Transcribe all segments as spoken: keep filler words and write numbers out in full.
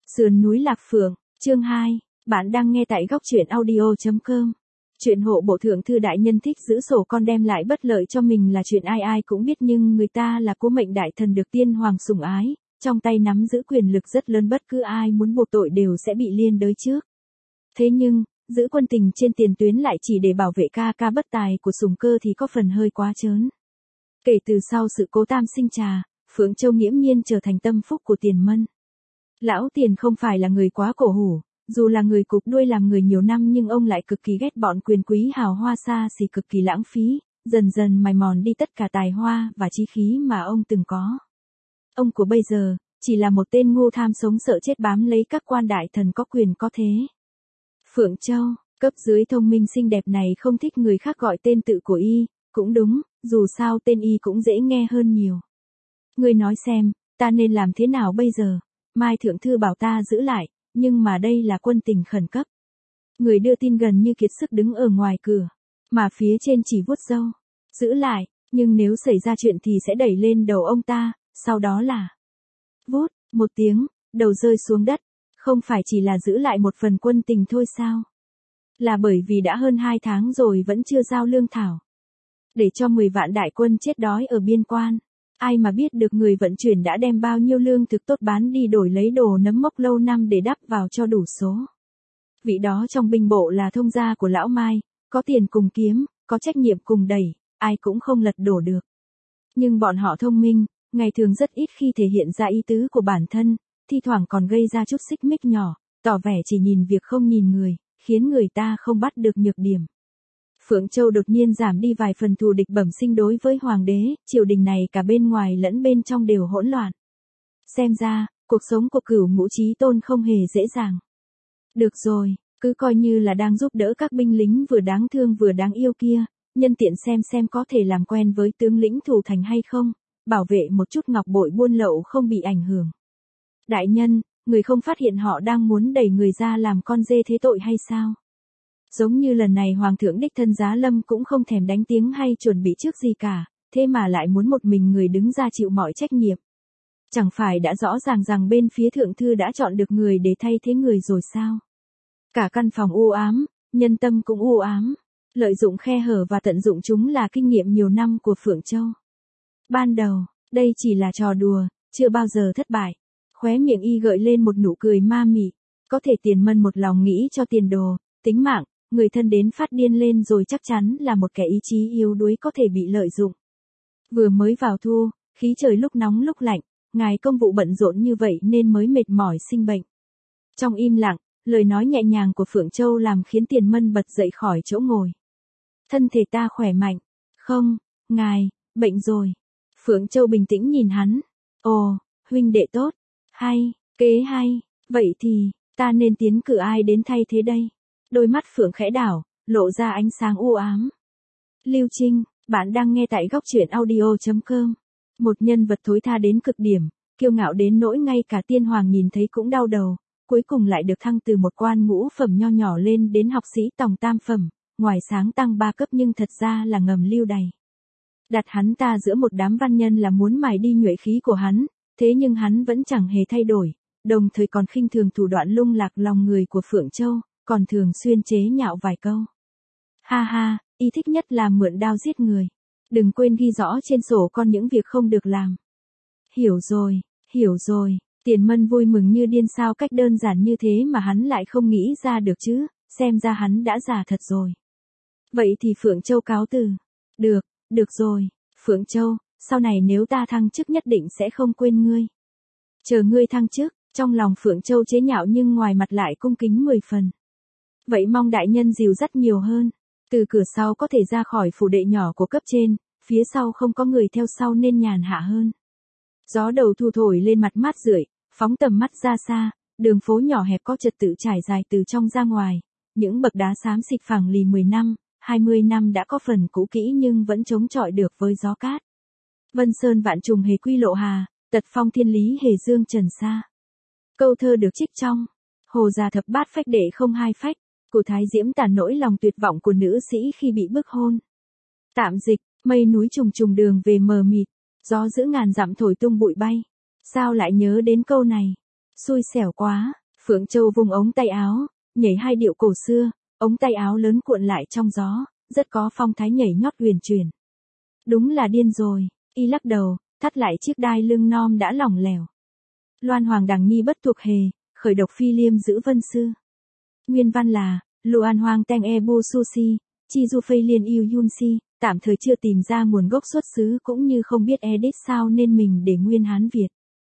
Sườn núi Lạc Phượng, chương hai, bạn đang nghe tại góc truyện audio chấm com. Chuyện hộ bộ thượng thư đại nhân thích giữ sổ con đem lại bất lợi cho mình là chuyện ai ai cũng biết, nhưng người ta là cố mệnh đại thần được tiên hoàng sủng ái, trong tay nắm giữ quyền lực rất lớn, bất cứ ai muốn buộc tội đều sẽ bị liên đới trước. Thế nhưng, giữ quân tình trên tiền tuyến lại chỉ để bảo vệ ca ca bất tài của Sùng Cơ thì có phần hơi quá trớn. Kể từ sau sự cố Tam Sinh Trà, Phượng Châu nghiễm nhiên trở thành tâm phúc của Tiền Mân. Lão Tiền không phải là người quá cổ hủ, dù là người cụp đuôi làm người nhiều năm nhưng ông lại cực kỳ ghét bọn quyền quý hào hoa xa xỉ, cực kỳ lãng phí, dần dần mài mòn đi tất cả tài hoa và chí khí mà ông từng có. Ông của bây giờ, chỉ là một tên ngu tham sống sợ chết bám lấy các quan đại thần có quyền có thế. Phượng Châu, cấp dưới thông minh xinh đẹp này không thích người khác gọi tên tự của y, cũng đúng, dù sao tên y cũng dễ nghe hơn nhiều. Ngươi nói xem, ta nên làm thế nào bây giờ? Mai thượng thư bảo ta giữ lại, nhưng mà đây là quân tình khẩn cấp. Người đưa tin gần như kiệt sức đứng ở ngoài cửa, mà phía trên chỉ vuốt râu. Giữ lại, nhưng nếu xảy ra chuyện thì sẽ đẩy lên đầu ông ta, sau đó là vút, một tiếng, đầu rơi xuống đất. Không phải chỉ là giữ lại một phần quân tình thôi sao? Là bởi vì đã hơn hai tháng rồi vẫn chưa giao lương thảo. Để cho mười vạn đại quân chết đói ở biên quan. Ai mà biết được người vận chuyển đã đem bao nhiêu lương thực tốt bán đi đổi lấy đồ nấm mốc lâu năm để đắp vào cho đủ số. Vị đó trong binh bộ là thông gia của lão Mai, có tiền cùng kiếm, có trách nhiệm cùng đẩy, ai cũng không lật đổ được. Nhưng bọn họ thông minh, ngày thường rất ít khi thể hiện ra ý tứ của bản thân, thi thoảng còn gây ra chút xích mích nhỏ, tỏ vẻ chỉ nhìn việc không nhìn người, khiến người ta không bắt được nhược điểm. Phượng Châu đột nhiên giảm đi vài phần thù địch bẩm sinh đối với hoàng đế, triều đình này cả bên ngoài lẫn bên trong đều hỗn loạn. Xem ra, cuộc sống của Cửu Ngũ Chí Tôn không hề dễ dàng. Được rồi, cứ coi như là đang giúp đỡ các binh lính vừa đáng thương vừa đáng yêu kia, nhân tiện xem xem có thể làm quen với tướng lĩnh thủ thành hay không, bảo vệ một chút ngọc bội buôn lậu không bị ảnh hưởng. Đại nhân, người không phát hiện họ đang muốn đẩy người ra làm con dê thế tội hay sao? Giống như lần này Hoàng thượng đích thân giá lâm cũng không thèm đánh tiếng hay chuẩn bị trước gì cả, thế mà lại muốn một mình người đứng ra chịu mọi trách nhiệm. Chẳng phải đã rõ ràng rằng bên phía thượng thư đã chọn được người để thay thế người rồi sao? Cả căn phòng u ám, nhân tâm cũng u ám, lợi dụng khe hở và tận dụng chúng là kinh nghiệm nhiều năm của Phượng Châu. Ban đầu, đây chỉ là trò đùa, chưa bao giờ thất bại. Khóe miệng y gợi lên một nụ cười ma mị, có thể Tiền Mân một lòng nghĩ cho tiền đồ, tính mạng, người thân đến phát điên lên rồi chắc chắn là một kẻ ý chí yếu đuối có thể bị lợi dụng. Vừa mới vào thu, khí trời lúc nóng lúc lạnh, ngài công vụ bận rộn như vậy nên mới mệt mỏi sinh bệnh. Trong im lặng, lời nói nhẹ nhàng của Phượng Châu làm khiến Tiền Mân bật dậy khỏi chỗ ngồi. Thân thể ta khỏe mạnh. Không, ngài, bệnh rồi. Phượng Châu bình tĩnh nhìn hắn. Ồ, huynh đệ tốt. Hay, kế hay, vậy thì, ta nên tiến cử ai đến thay thế đây? Đôi mắt Phượng khẽ đảo, lộ ra ánh sáng u ám. Lưu Trinh, bạn đang nghe tại góc truyện audio chấm com. Một nhân vật thối tha đến cực điểm, kiêu ngạo đến nỗi ngay cả tiên hoàng nhìn thấy cũng đau đầu, cuối cùng lại được thăng từ một quan ngũ phẩm nho nhỏ lên đến học sĩ tòng tam phẩm, ngoài sáng tăng ba cấp nhưng thật ra là ngầm lưu đày. Đặt hắn ta giữa một đám văn nhân là muốn mài đi nhuệ khí của hắn. Thế nhưng hắn vẫn chẳng hề thay đổi, đồng thời còn khinh thường thủ đoạn lung lạc lòng người của Phượng Châu, còn thường xuyên chế nhạo vài câu. Ha ha, y thích nhất là mượn đao giết người. Đừng quên ghi rõ trên sổ con những việc không được làm. Hiểu rồi, hiểu rồi, Tiền Mân vui mừng như điên, sao cách đơn giản như thế mà hắn lại không nghĩ ra được chứ, xem ra hắn đã già thật rồi. Vậy thì Phượng Châu cáo từ. Được, được rồi, Phượng Châu. Sau này nếu ta thăng chức nhất định sẽ không quên ngươi. Chờ ngươi thăng chức, trong lòng Phượng Châu chế nhạo nhưng ngoài mặt lại cung kính mười phần. Vậy mong đại nhân dìu dắt nhiều hơn. Từ cửa sau có thể ra khỏi phủ đệ nhỏ của cấp trên, phía sau không có người theo sau nên nhàn hạ hơn. Gió đầu thu thổi lên mặt mát rượi, phóng tầm mắt ra xa, đường phố nhỏ hẹp có trật tự trải dài từ trong ra ngoài. Những bậc đá xám xịt phẳng lì mười năm, hai mươi năm đã có phần cũ kỹ nhưng vẫn chống chọi được với gió cát. Vân Sơn vạn trùng hề quy lộ hà, tật phong thiên lý hề dương trần sa. Câu thơ được trích trong Hồ Già Thập Bát Phách Đệ không hai phách, của Thái Diễm tả nỗi lòng tuyệt vọng của nữ sĩ khi bị bức hôn. Tạm dịch, mây núi trùng trùng đường về mờ mịt, gió giữ ngàn dặm thổi tung bụi bay. Sao lại nhớ đến câu này? Xui xẻo quá, Phượng Châu vung ống tay áo, nhảy hai điệu cổ xưa, ống tay áo lớn cuộn lại trong gió, rất có phong thái nhảy nhót huyền chuyển. Đúng là điên rồi, y lắc đầu, thắt lại chiếc đai lưng non đã lỏng lẻo. Loan Hoàng Đằng Nhi bất thuộc hề, khởi độc phi liêm giữ vân sư. Nguyên văn là, Luan Hoàng Teng E Bu Sushi, Chi Du Phây Liên Yêu Yun Si, tạm thời chưa tìm ra nguồn gốc xuất xứ cũng như không biết edit sao nên mình để nguyên Hán Việt.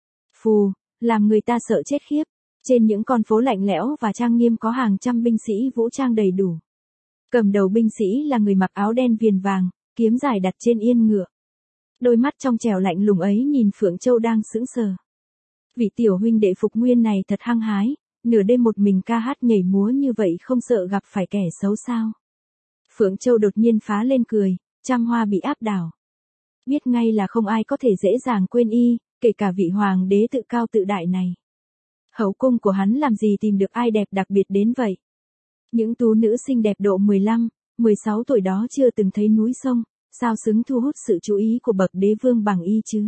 Phù, làm người ta sợ chết khiếp. Trên những con phố lạnh lẽo và trang nghiêm có hàng trăm binh sĩ vũ trang đầy đủ. Cầm đầu binh sĩ là người mặc áo đen viền vàng, kiếm dài đặt trên yên ngựa. Đôi mắt trong trẻo lạnh lùng ấy nhìn Phượng Châu đang sững sờ. Vị tiểu huynh đệ Phục Nguyên này thật hăng hái, nửa đêm một mình ca hát nhảy múa như vậy không sợ gặp phải kẻ xấu sao. Phượng Châu đột nhiên phá lên cười, trăm hoa bị áp đảo. Biết ngay là không ai có thể dễ dàng quên y, kể cả vị hoàng đế tự cao tự đại này. Hậu cung của hắn làm gì tìm được ai đẹp đặc biệt đến vậy. Những tú nữ xinh đẹp độ mười lăm, mười sáu tuổi đó chưa từng thấy núi sông, sao xứng thu hút sự chú ý của bậc đế vương bằng y chứ.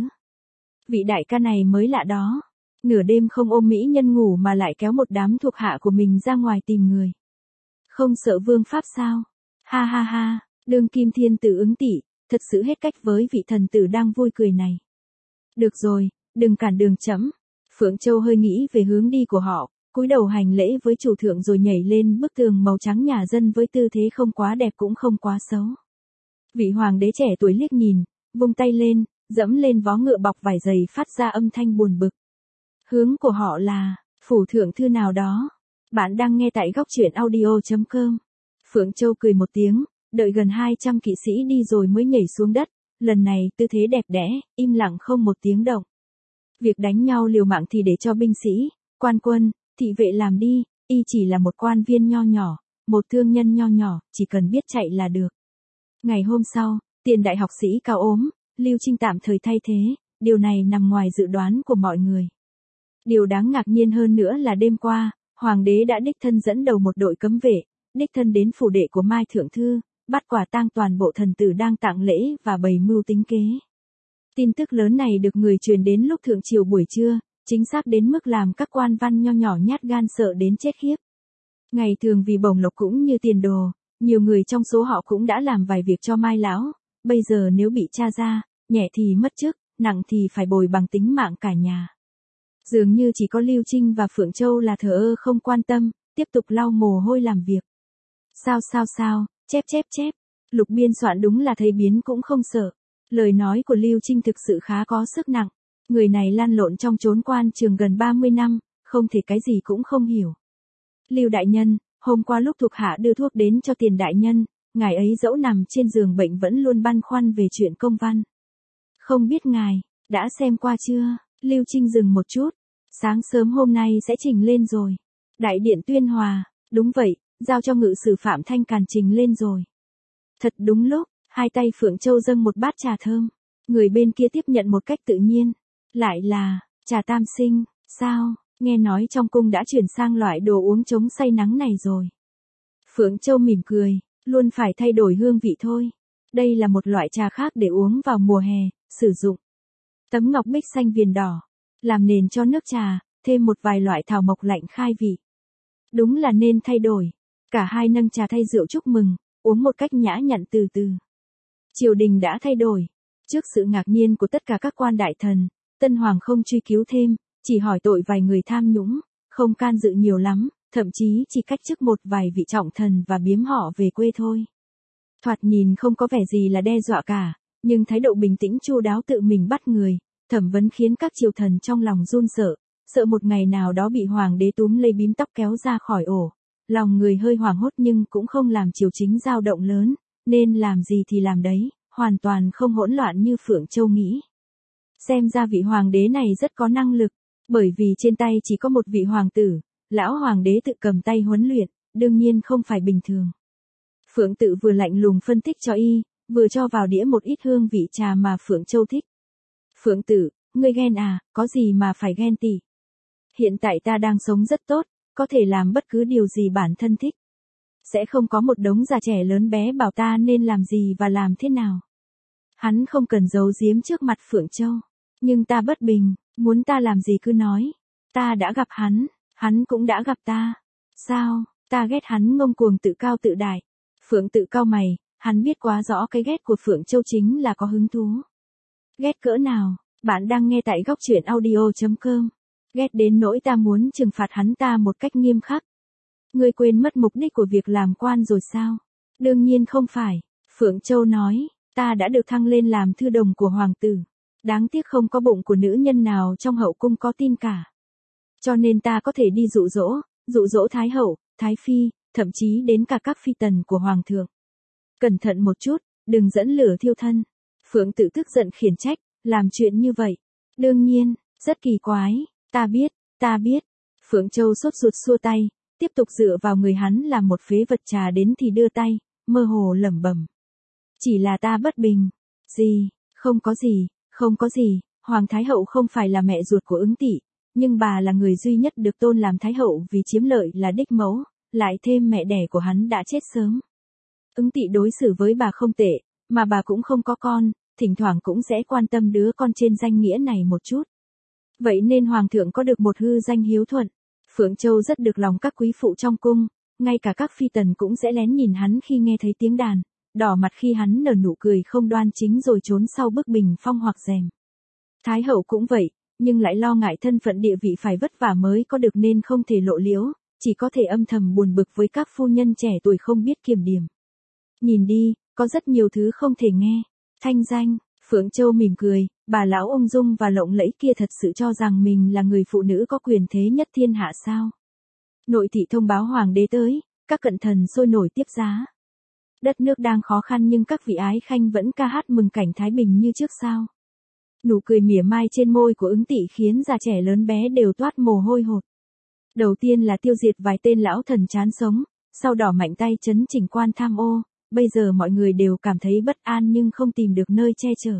Vị đại ca này mới lạ đó. Nửa đêm không ôm mỹ nhân ngủ mà lại kéo một đám thuộc hạ của mình ra ngoài tìm người. Không sợ vương pháp sao? Ha ha ha, đương kim thiên tử ứng tỷ, thật sự hết cách với vị thần tử đang vui cười này. Được rồi, đừng cản đường trẫm. Phượng Châu hơi nghĩ về hướng đi của họ, cúi đầu hành lễ với chủ thượng rồi nhảy lên bức tường màu trắng nhà dân với tư thế không quá đẹp cũng không quá xấu. Vị hoàng đế trẻ tuổi liếc nhìn, vung tay lên, dẫm lên vó ngựa bọc vải dày phát ra âm thanh buồn bực. Hướng của họ là, phủ thượng thư nào đó. Bạn đang nghe tại góc truyện audio chấm com. Phượng Châu cười một tiếng, đợi gần hai trăm kỵ sĩ đi rồi mới nhảy xuống đất, lần này tư thế đẹp đẽ, im lặng không một tiếng động. Việc đánh nhau liều mạng thì để cho binh sĩ, quan quân, thị vệ làm đi, y chỉ là một quan viên nho nhỏ, một thương nhân nho nhỏ, chỉ cần biết chạy là được. Ngày hôm sau, tiền đại học sĩ cao ốm, Lưu Trinh tạm thời thay thế, điều này nằm ngoài dự đoán của mọi người. Điều đáng ngạc nhiên hơn nữa là đêm qua, hoàng đế đã đích thân dẫn đầu một đội cấm vệ, đích thân đến phủ đệ của Mai Thượng Thư, bắt quả tang toàn bộ thần tử đang tặng lễ và bày mưu tính kế. Tin tức lớn này được người truyền đến lúc thượng triều buổi trưa, chính xác đến mức làm các quan văn nho nhỏ nhát gan sợ đến chết khiếp. Ngày thường vì bổng lộc cũng như tiền đồ, nhiều người trong số họ cũng đã làm vài việc cho Mai lão, bây giờ nếu bị tra ra, nhẹ thì mất chức, nặng thì phải bồi bằng tính mạng cả nhà. Dường như chỉ có Lưu Trinh và Phượng Châu là thờ ơ không quan tâm, tiếp tục lau mồ hôi làm việc. Sao sao sao, chép chép chép, Lục Biên soạn đúng là thấy biến cũng không sợ. Lời nói của Lưu Trinh thực sự khá có sức nặng. Người này lăn lộn trong chốn quan trường gần ba mươi năm, không thể cái gì cũng không hiểu. Lưu đại nhân, hôm qua lúc thuộc hạ đưa thuốc đến cho tiền đại nhân, ngài ấy dẫu nằm trên giường bệnh vẫn luôn băn khoăn về chuyện công văn. Không biết ngài, đã xem qua chưa? Lưu Trinh dừng một chút. Sáng sớm hôm nay sẽ trình lên rồi. Đại điện tuyên hòa, đúng vậy, giao cho ngự sử Phạm Thanh Càn trình lên rồi. Thật đúng lúc, hai tay Phượng Châu dâng một bát trà thơm. Người bên kia tiếp nhận một cách tự nhiên. Lại là, trà tam sinh, sao, nghe nói trong cung đã chuyển sang loại đồ uống chống say nắng này rồi. Phượng Châu mỉm cười, luôn phải thay đổi hương vị thôi. Đây là một loại trà khác để uống vào mùa hè, sử dụng tấm ngọc bích xanh viền đỏ, làm nền cho nước trà, thêm một vài loại thảo mộc lạnh khai vị. Đúng là nên thay đổi. Cả hai nâng trà thay rượu chúc mừng, uống một cách nhã nhặn từ từ. Triều đình đã thay đổi. Trước sự ngạc nhiên của tất cả các quan đại thần, Tân Hoàng không truy cứu thêm, chỉ hỏi tội vài người tham nhũng, không can dự nhiều lắm, thậm chí chỉ cách chức một vài vị trọng thần và biếm họ về quê thôi. Thoạt nhìn không có vẻ gì là đe dọa cả, nhưng thái độ bình tĩnh chu đáo tự mình bắt người, thẩm vấn khiến các triều thần trong lòng run sợ, sợ một ngày nào đó bị hoàng đế túm lấy bím tóc kéo ra khỏi ổ. Lòng người hơi hoảng hốt nhưng cũng không làm triều chính dao động lớn, nên làm gì thì làm đấy, hoàn toàn không hỗn loạn như Phượng Châu nghĩ. Xem ra vị hoàng đế này rất có năng lực, bởi vì trên tay chỉ có một vị hoàng tử, lão hoàng đế tự cầm tay huấn luyện, đương nhiên không phải bình thường. Phượng Tự vừa lạnh lùng phân tích cho y, vừa cho vào đĩa một ít hương vị trà mà Phượng Châu thích. Phượng Tự, ngươi ghen à, có gì mà phải ghen tị. Hiện tại ta đang sống rất tốt, có thể làm bất cứ điều gì bản thân thích. Sẽ không có một đống già trẻ lớn bé bảo ta nên làm gì và làm thế nào. Hắn không cần giấu giếm trước mặt Phượng Châu. Nhưng ta bất bình, muốn ta làm gì cứ nói. Ta đã gặp hắn, Hắn cũng đã gặp ta. Sao, ta ghét hắn ngông cuồng tự cao tự đại. Phượng Tự cau mày, hắn biết quá rõ cái ghét của Phượng Châu chính là có hứng thú. Ghét cỡ nào, bạn đang nghe tại góc truyện audio chấm com. Ghét đến nỗi ta muốn trừng phạt hắn ta một cách nghiêm khắc. Ngươi quên mất mục đích của việc làm quan rồi sao? Đương nhiên không phải, Phượng Châu nói, ta đã được thăng lên làm thư đồng của hoàng tử. Đáng tiếc không có bụng của nữ nhân nào trong hậu cung có tin cả. Cho nên ta có thể đi dụ dỗ, dụ dỗ Thái hậu, Thái phi, thậm chí đến cả các phi tần của hoàng thượng. Cẩn thận một chút, đừng dẫn lửa thiêu thân. Phượng Tự tức giận khiển trách, làm chuyện như vậy. Đương nhiên, rất kỳ quái, ta biết, ta biết. Phượng Châu sốt ruột xua tay, tiếp tục dựa vào người hắn làm một phế vật trà đến thì đưa tay, mơ hồ lẩm bẩm. Chỉ là ta bất bình. Gì, không có gì, không có gì, Hoàng Thái hậu không phải là mẹ ruột của Ứng Tỵ, nhưng bà là người duy nhất được tôn làm Thái hậu vì chiếm lợi là đích mẫu, lại thêm mẹ đẻ của hắn đã chết sớm. Ứng Tỵ đối xử với bà không tệ, mà bà cũng không có con, thỉnh thoảng cũng sẽ quan tâm đứa con trên danh nghĩa này một chút. Vậy nên Hoàng thượng có được một hư danh hiếu thuận. Phượng Châu rất được lòng các quý phụ trong cung, ngay cả các phi tần cũng sẽ lén nhìn hắn khi nghe thấy tiếng đàn, đỏ mặt khi hắn nở nụ cười không đoan chính rồi trốn sau bức bình phong hoặc rèm. Thái hậu cũng vậy, nhưng lại lo ngại thân phận địa vị phải vất vả mới có được nên không thể lộ liễu, chỉ có thể âm thầm buồn bực với các phu nhân trẻ tuổi không biết kiểm điểm. Nhìn đi, có rất nhiều thứ không thể nghe. Thanh danh, Phượng Châu mỉm cười, bà lão ung dung và lộng lẫy kia thật sự cho rằng mình là người phụ nữ có quyền thế nhất thiên hạ sao? Nội thị thông báo hoàng đế tới, các cận thần sôi nổi tiếp giá. Đất nước đang khó khăn nhưng các vị ái khanh vẫn ca hát mừng cảnh thái bình như trước sao? Nụ cười mỉa mai trên môi của Ứng Tỵ khiến già trẻ lớn bé đều toát mồ hôi hột. Đầu tiên là tiêu diệt vài tên lão thần chán sống, sau đỏ mạnh tay chấn chỉnh quan tham ô, bây giờ mọi người đều cảm thấy bất an nhưng không tìm được nơi che chở.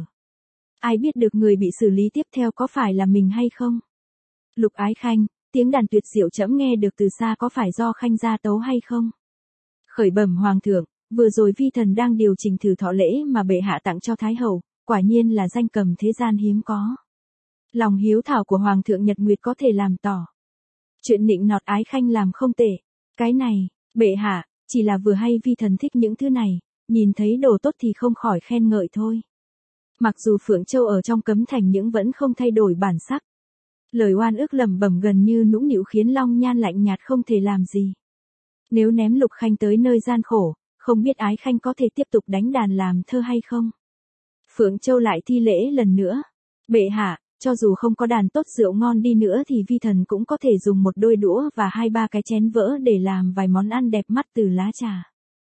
Ai biết được người bị xử lý tiếp theo có phải là mình hay không? Lục ái khanh, tiếng đàn tuyệt diệu trẫm nghe được từ xa có phải do khanh gia tấu hay không? Khởi bẩm hoàng thượng, vừa rồi vi thần đang điều chỉnh thử thọ lễ mà bệ hạ tặng cho thái hậu, quả nhiên là danh cầm thế gian hiếm có. Lòng hiếu thảo của hoàng thượng Nhật Nguyệt có thể làm tỏ. Chuyện nịnh nọt ái khanh làm không tệ. Cái này, bệ hạ, chỉ là vừa hay vi thần thích những thứ này, nhìn thấy đồ tốt thì không khỏi khen ngợi thôi. Mặc dù Phượng Châu ở trong cấm thành nhưng vẫn không thay đổi bản sắc. Lời oan ức lẩm bẩm gần như nũng nịu khiến Long Nhan lạnh nhạt không thể làm gì. Nếu ném Lục khanh tới nơi gian khổ, không biết ái khanh có thể tiếp tục đánh đàn làm thơ hay không? Phượng Châu lại thi lễ lần nữa. Bệ hạ, cho dù không có đàn tốt rượu ngon đi nữa thì vi thần cũng có thể dùng một đôi đũa và hai ba cái chén vỡ để làm vài món ăn đẹp mắt từ lá trà.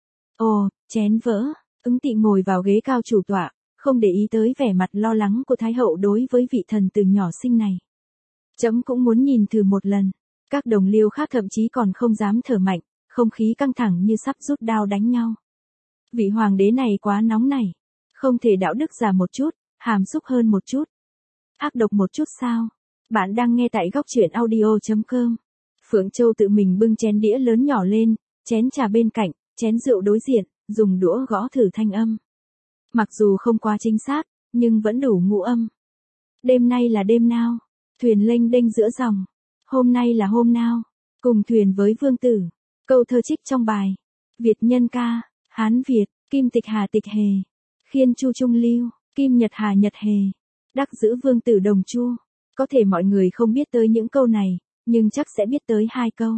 Ồ, chén vỡ. Ứng Tỵ ngồi vào ghế cao chủ tọa, không để ý tới vẻ mặt lo lắng của Thái hậu đối với vị thần từ nhỏ sinh này. Trẫm cũng muốn nhìn thử một lần. Các đồng liêu khác thậm chí còn không dám thở mạnh, không khí căng thẳng như sắp rút đao đánh nhau. Vị hoàng đế này quá nóng nảy, không thể đạo đức giả một chút, hàm xúc hơn một chút. Ác độc một chút sao? Bạn đang nghe tại góc truyện audio chấm com. Phượng Châu tự mình bưng chén đĩa lớn nhỏ lên, chén trà bên cạnh, chén rượu đối diện, dùng đũa gõ thử thanh âm. Mặc dù không quá chính xác, nhưng vẫn đủ ngũ âm. Đêm nay là đêm nào? Thuyền lênh đênh giữa dòng. Hôm nay là hôm nào? Cùng thuyền với vương tử. Câu thơ trích trong bài. Việt nhân ca, Hán Việt, Kim Tịch Hà Tịch Hề. Khiên Chu Trung Lưu, Kim Nhật Hà Nhật Hề. Đắc giữ vương tử Đồng Chu. Có thể mọi người không biết tới những câu này, nhưng chắc sẽ biết tới hai câu.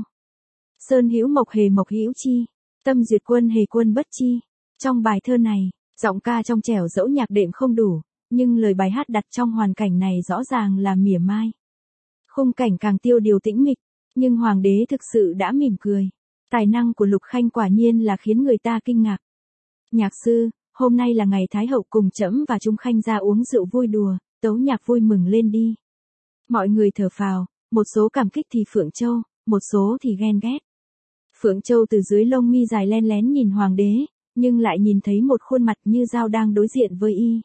Sơn hữu mộc hề mộc hữu chi, tâm duyệt quân hề quân bất chi. Trong bài thơ này, giọng ca trong trẻo dẫu nhạc đệm không đủ, nhưng lời bài hát đặt trong hoàn cảnh này rõ ràng là mỉa mai. Khung cảnh càng tiêu điều tĩnh mịch, nhưng hoàng đế thực sự đã mỉm cười. Tài năng của Lục khanh quả nhiên là khiến người ta kinh ngạc. Nhạc sư, hôm nay là ngày Thái hậu cùng trẫm và Trung khanh ra uống rượu vui đùa, tấu nhạc vui mừng lên đi. Mọi người thở phào, một số cảm kích thì Phượng Châu, một số thì ghen ghét. Phượng Châu từ dưới lông mi dài len lén nhìn hoàng đế, nhưng lại nhìn thấy một khuôn mặt như dao đang đối diện với y.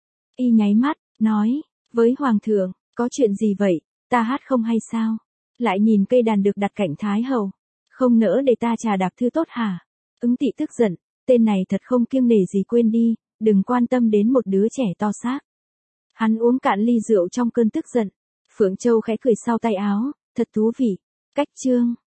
Y nháy mắt, nói, với hoàng thượng, có chuyện gì vậy, ta hát không hay sao? Lại nhìn cây đàn được đặt cạnh Thái hậu, không nỡ để ta trà đạp thư tốt hả? Ứng Tỵ tức giận, tên này thật không kiêng nể gì, quên đi, đừng quan tâm đến một đứa trẻ to xác. Hắn uống cạn ly rượu trong cơn tức giận. Phượng Châu khẽ cười sau tay áo, thật thú vị. Cách chương